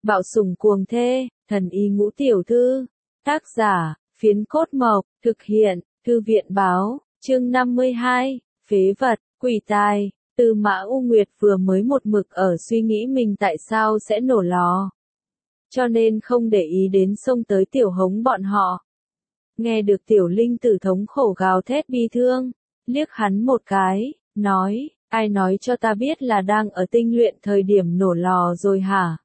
Bạo sủng cuồng thê, thần y ngũ tiểu thư. Tác giả, Phiến Cốt Mộc, thực hiện, Thư viện báo, chương 52, phế vật, quỷ tài. Tư Mã U Nguyệt vừa mới một mực ở suy nghĩ mình tại sao sẽ nổ lò. Cho nên không để ý đến xông tới Tiểu Hống bọn họ. Nghe được Tiểu Linh Tử thống khổ gào thét bi thương, liếc hắn một cái, nói, ai nói cho ta biết là đang ở tinh luyện thời điểm nổ lò rồi hả?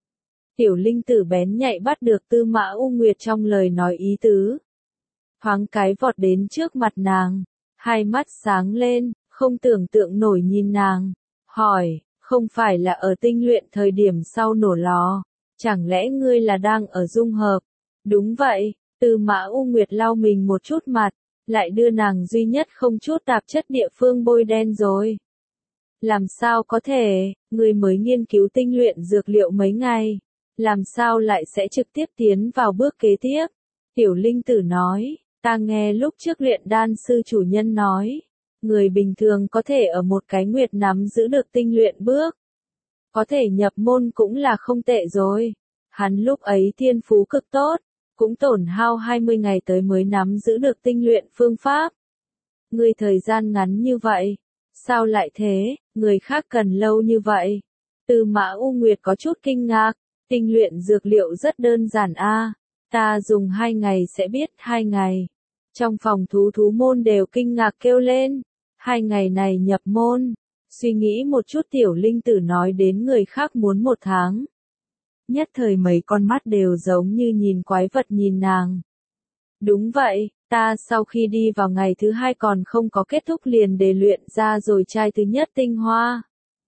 Tiểu Linh Tử bén nhạy bắt được Tư Mã U Nguyệt trong lời nói ý tứ. Thoáng cái vọt đến trước mặt nàng, hai mắt sáng lên, không tưởng tượng nổi nhìn nàng, hỏi, không phải là ở tinh luyện thời điểm sau nổ lò, chẳng lẽ ngươi là đang ở dung hợp? Đúng vậy, Tư Mã U Nguyệt lau mình một chút mặt, lại đưa nàng duy nhất không chút tạp chất địa phương bôi đen rồi. Làm sao có thể, ngươi mới nghiên cứu tinh luyện dược liệu mấy ngày, làm sao lại sẽ trực tiếp tiến vào bước kế tiếp? Tiểu Linh Tử nói, ta nghe lúc trước luyện đan sư chủ nhân nói, người bình thường có thể ở một cái nguyệt nắm giữ được tinh luyện bước. Có thể nhập môn cũng là không tệ rồi. Hắn lúc ấy thiên phú cực tốt, cũng tổn hao 20 ngày tới mới nắm giữ được tinh luyện phương pháp. Người thời gian ngắn như vậy, sao lại thế, người khác cần lâu như vậy? Tư Mã U Nguyệt có chút kinh ngạc, tinh luyện dược liệu rất đơn giản a, ta dùng 2 ngày sẽ biết 2 ngày. Trong phòng thú môn đều kinh ngạc kêu lên, 2 ngày này nhập môn, suy nghĩ một chút Tiểu Linh Tử nói đến người khác muốn 1 tháng. Nhất thời mấy con mắt đều giống như nhìn quái vật nhìn nàng. Đúng vậy, ta sau khi đi vào ngày thứ 2 còn không có kết thúc liền để luyện ra rồi chai thứ nhất tinh hoa.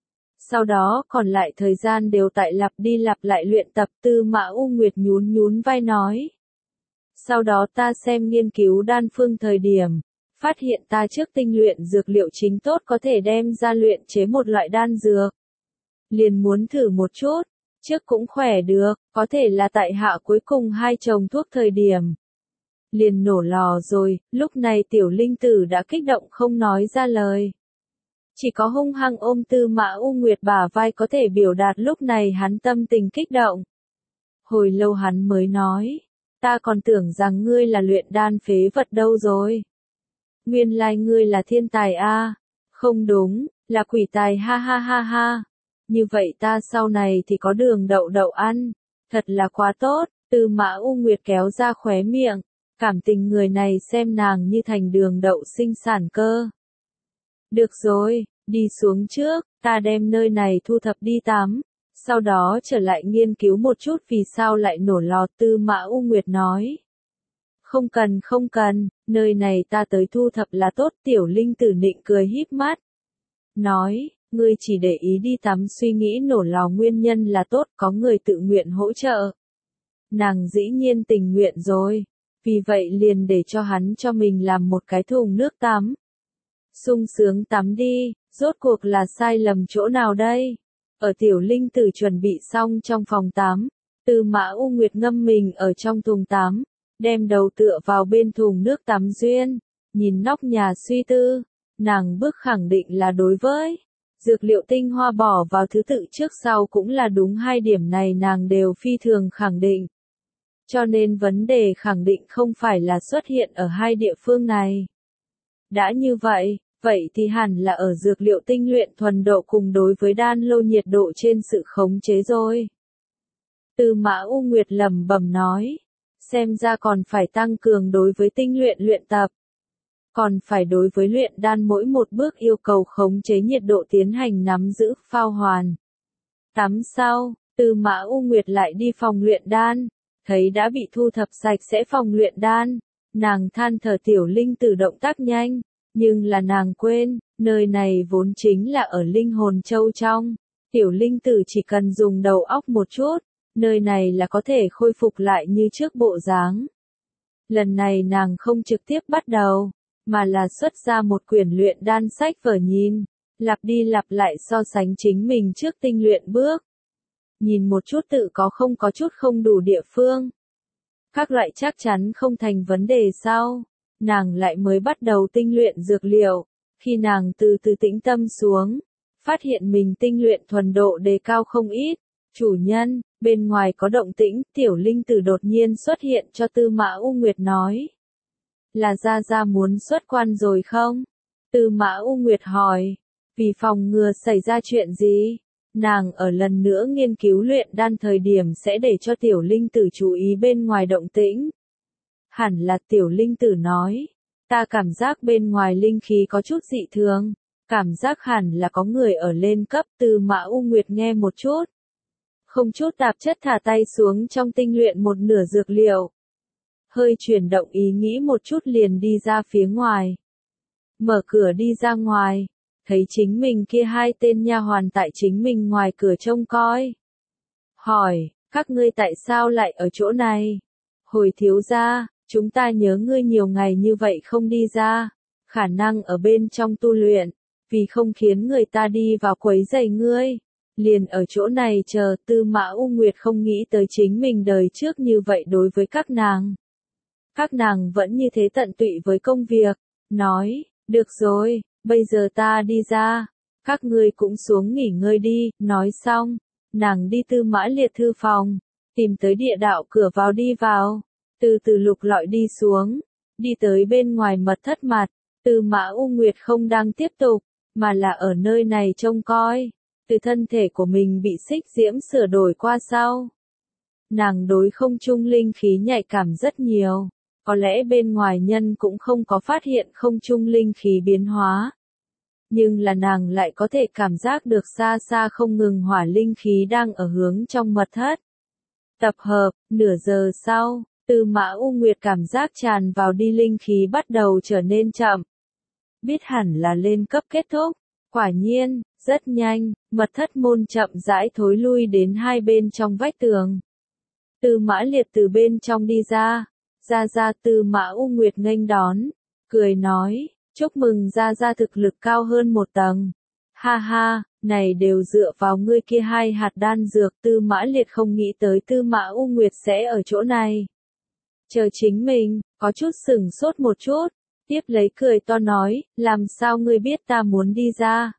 Sau đó còn lại thời gian đều tại lặp đi lặp lại luyện tập. Tư Mã U Nguyệt nhún vai nói. Sau đó ta xem nghiên cứu đan phương thời điểm, phát hiện ta trước tinh luyện dược liệu chính tốt có thể đem ra luyện chế một loại đan dược. Liền muốn thử một chút, trước cũng khỏe được, có thể là tại hạ cuối cùng 2 chồng thuốc thời điểm. Liền nổ lò rồi, lúc này Tiểu Linh Tử đã kích động không nói ra lời. Chỉ có hung hăng ôm Tư Mã U Nguyệt bả vai có thể biểu đạt lúc này hắn tâm tình kích động. Hồi lâu hắn mới nói, ta còn tưởng rằng ngươi là luyện đan phế vật đâu rồi. Nguyên lai ngươi là thiên tài a. Không đúng, là quỷ tài ha ha ha ha. Như vậy ta sau này thì có đường đậu ăn. Thật là quá tốt. Tư Mã U Nguyệt kéo ra khóe miệng, cảm tình người này xem nàng như thành đường đậu sinh sản cơ. Được rồi, đi xuống trước, ta đem nơi này thu thập đi tắm. Sau đó trở lại nghiên cứu một chút vì sao lại nổ lò. Tư Mã U Nguyệt nói. Không cần, nơi này ta tới thu thập là tốt. Tiểu Linh Tử nịnh cười híp mắt. Nói, ngươi chỉ để ý đi tắm suy nghĩ nổ lò nguyên nhân là tốt, có người tự nguyện hỗ trợ. Nàng dĩ nhiên tình nguyện rồi, vì vậy liền để cho hắn cho mình làm một cái thùng nước tắm. Sung sướng tắm đi, rốt cuộc là sai lầm chỗ nào đây? Ở Tiểu Linh Tử chuẩn bị xong trong phòng tắm, Tư Mã U Nguyệt ngâm mình ở trong thùng tắm, đem đầu tựa vào bên thùng nước tắm duyên, nhìn nóc nhà suy tư, nàng bước khẳng định là đối với dược liệu tinh hoa bỏ vào thứ tự trước sau cũng là đúng 2 điểm này nàng đều phi thường khẳng định. Cho nên vấn đề khẳng định không phải là xuất hiện ở 2 địa phương này. Đã như vậy, vậy thì hẳn là ở dược liệu tinh luyện thuần độ cùng đối với đan lô nhiệt độ trên sự khống chế rồi. Tư Mã U Nguyệt lẩm bẩm nói, xem ra còn phải tăng cường đối với tinh luyện tập. Còn phải đối với luyện đan mỗi một bước yêu cầu khống chế nhiệt độ tiến hành nắm giữ, phao hoàn. Tắm sau, Tư Mã U Nguyệt lại đi phòng luyện đan, thấy đã bị thu thập sạch sẽ phòng luyện đan, nàng than thở. Tiểu Linh Tử động tác nhanh, nhưng là nàng quên, nơi này vốn chính là ở Linh Hồn Châu trong. Tiểu Linh Tử chỉ cần dùng đầu óc một chút, nơi này là có thể khôi phục lại như trước bộ dáng. Lần này nàng không trực tiếp bắt đầu, mà là xuất ra một quyển luyện đan sách vở nhìn, lặp đi lặp lại so sánh chính mình trước tinh luyện bước. Nhìn một chút tự có không có chút không đủ địa phương. Các loại chắc chắn không thành vấn đề sau, nàng lại mới bắt đầu tinh luyện dược liệu. Khi nàng từ từ tĩnh tâm xuống, phát hiện mình tinh luyện thuần độ đề cao không ít. Chủ nhân, Bên ngoài có động tĩnh, tiểu linh tử đột nhiên xuất hiện cho Tư Mã U Nguyệt nói. Là Gia Gia muốn xuất quan rồi không? Tư Mã U Nguyệt hỏi. Vì phòng ngừa xảy ra chuyện gì? Nàng ở lần nữa nghiên cứu luyện đan thời điểm sẽ để cho tiểu linh tử chú ý bên ngoài động tĩnh. Hẳn là tiểu linh tử nói. Ta cảm giác bên ngoài linh khí có chút dị thường. Cảm giác hẳn là có người ở lên cấp. Tư Mã U Nguyệt nghe một chút. Không chút tạp chất thả tay xuống trong tinh luyện một nửa dược liệu. Hơi chuyển động ý nghĩ một chút liền đi ra phía ngoài. Mở cửa đi ra ngoài. Thấy chính mình kia hai tên nha hoàn tại chính mình ngoài cửa trông coi. Hỏi, các ngươi tại sao lại ở chỗ này? Hồi thiếu gia, chúng ta nhớ ngươi nhiều ngày như vậy không đi ra. Khả năng ở bên trong tu luyện. Vì không khiến người ta đi vào quấy rầy ngươi. Liền ở chỗ này chờ. Tư Mã U Nguyệt không nghĩ tới chính mình đời trước như vậy đối với các nàng. Các nàng vẫn như thế tận tụy với công việc. Nói, được rồi, bây giờ ta đi ra. Các ngươi cũng xuống nghỉ ngơi đi. Nói xong, nàng đi Tư Mã Liệt thư phòng. Tìm tới địa đạo cửa vào đi vào. Từ từ lục lọi đi xuống. Đi tới bên ngoài mật thất mặt. Tư Mã U Nguyệt không đang tiếp tục, mà là ở nơi này trông coi. Từ thân thể của mình bị xích diễm sửa đổi qua sau. Nàng đối không trung linh khí nhạy cảm rất nhiều. Có lẽ bên ngoài nhân cũng không có phát hiện không trung linh khí biến hóa. Nhưng là nàng lại có thể cảm giác được xa xa không ngừng hỏa linh khí đang ở hướng trong mật thất. Tập hợp, nửa giờ sau, Tư Mã U Nguyệt cảm giác tràn vào đi linh khí bắt đầu trở nên chậm. Biết hẳn là lên cấp kết thúc. Quả nhiên, rất nhanh, mật thất môn chậm rãi thối lui đến hai bên trong vách tường. Tư Mã Liệt từ bên trong đi ra. Gia Gia. Tư Mã U Nguyệt nghênh đón, cười nói, chúc mừng Gia Gia thực lực cao hơn một tầng. Ha ha, này đều dựa vào ngươi kia hai hạt đan dược. Tư Mã Liệt không nghĩ tới Tư Mã U Nguyệt sẽ ở chỗ này. Chờ chính mình, có chút sửng sốt một chút, tiếp lấy cười to nói, làm sao ngươi biết ta muốn đi ra?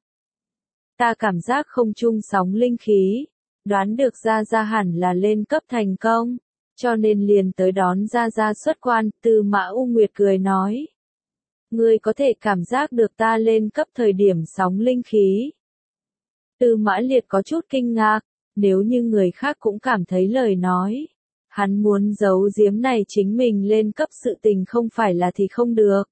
Ta cảm giác không trung sóng linh khí, đoán được Gia Gia hẳn là lên cấp thành công. Cho nên liền tới đón Gia Gia xuất quan. Tư Mã U Nguyệt cười nói. Ngươi có thể cảm giác được ta lên cấp thời điểm sóng linh khí. Tư Mã Liệt có chút kinh ngạc, nếu như người khác cũng cảm thấy lời nói. Hắn muốn giấu giếm này chính mình lên cấp sự tình không phải là thì không được.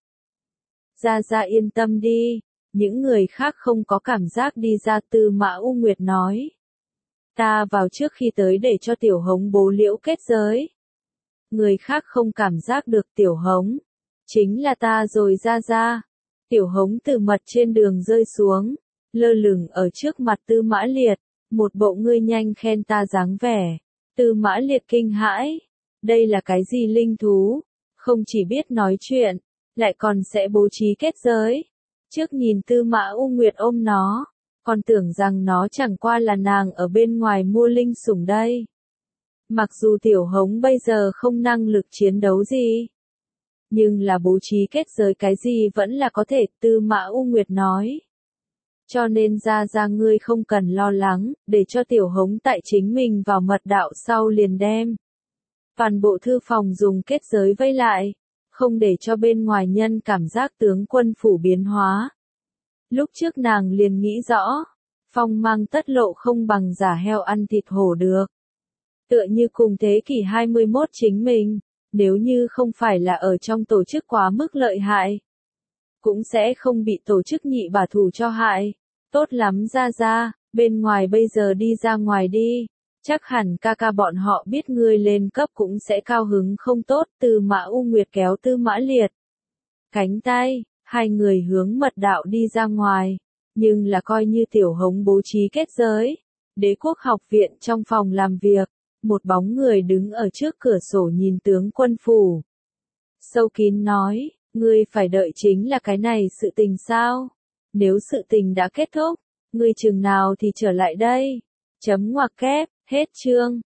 Gia Gia yên tâm đi, những người khác không có cảm giác đi ra. Tư Mã U Nguyệt nói. Ta vào trước khi tới để cho Tiểu Hống bố liễu kết giới. Người khác không cảm giác được Tiểu Hống. Chính là ta rồi Gia Gia. Tiểu Hống từ mật trên đường rơi xuống. Lơ lửng ở trước mặt Tư Mã Liệt. Một bộ ngươi nhanh khen ta dáng vẻ. Tư Mã Liệt kinh hãi. Đây là cái gì linh thú? Không chỉ biết nói chuyện, lại còn sẽ bố trí kết giới. Trước nhìn Tư Mã U Nguyệt ôm nó. Còn tưởng rằng nó chẳng qua là nàng ở bên ngoài mua linh sủng đây. Mặc dù Tiểu Hống bây giờ không năng lực chiến đấu gì. Nhưng là bố trí kết giới cái gì vẫn là có thể. Tư Mã U Nguyệt nói. Cho nên Gia Gia ngươi không cần lo lắng, để cho Tiểu Hống tại chính mình vào mật đạo sau liền đem. Toàn bộ thư phòng dùng kết giới vây lại. Không để cho bên ngoài nhân cảm giác tướng quân phủ biến hóa. Lúc trước nàng liền nghĩ rõ, phong mang tất lộ không bằng giả heo ăn thịt hổ được. Tựa như cùng thế kỷ 21 chính mình, nếu như không phải là ở trong tổ chức quá mức lợi hại, cũng sẽ không bị tổ chức nhị bả thủ cho hại. Tốt lắm Gia Gia, bên ngoài bây giờ đi ra ngoài đi, chắc hẳn ca ca bọn họ biết ngươi lên cấp cũng sẽ cao hứng không tốt. Tư Mã U Nguyệt kéo Tư Mã Liệt cánh tay. Hai người hướng mật đạo đi ra ngoài, nhưng là coi như Tiểu Hống bố trí kết giới. Đế quốc học viện trong phòng làm việc, một bóng người đứng ở trước cửa sổ nhìn tướng quân phủ. Sâu kín nói, ngươi phải đợi chính là cái này sự tình sao? Nếu sự tình đã kết thúc, ngươi chừng nào thì trở lại đây? Chấm ngoặc kép, hết chương.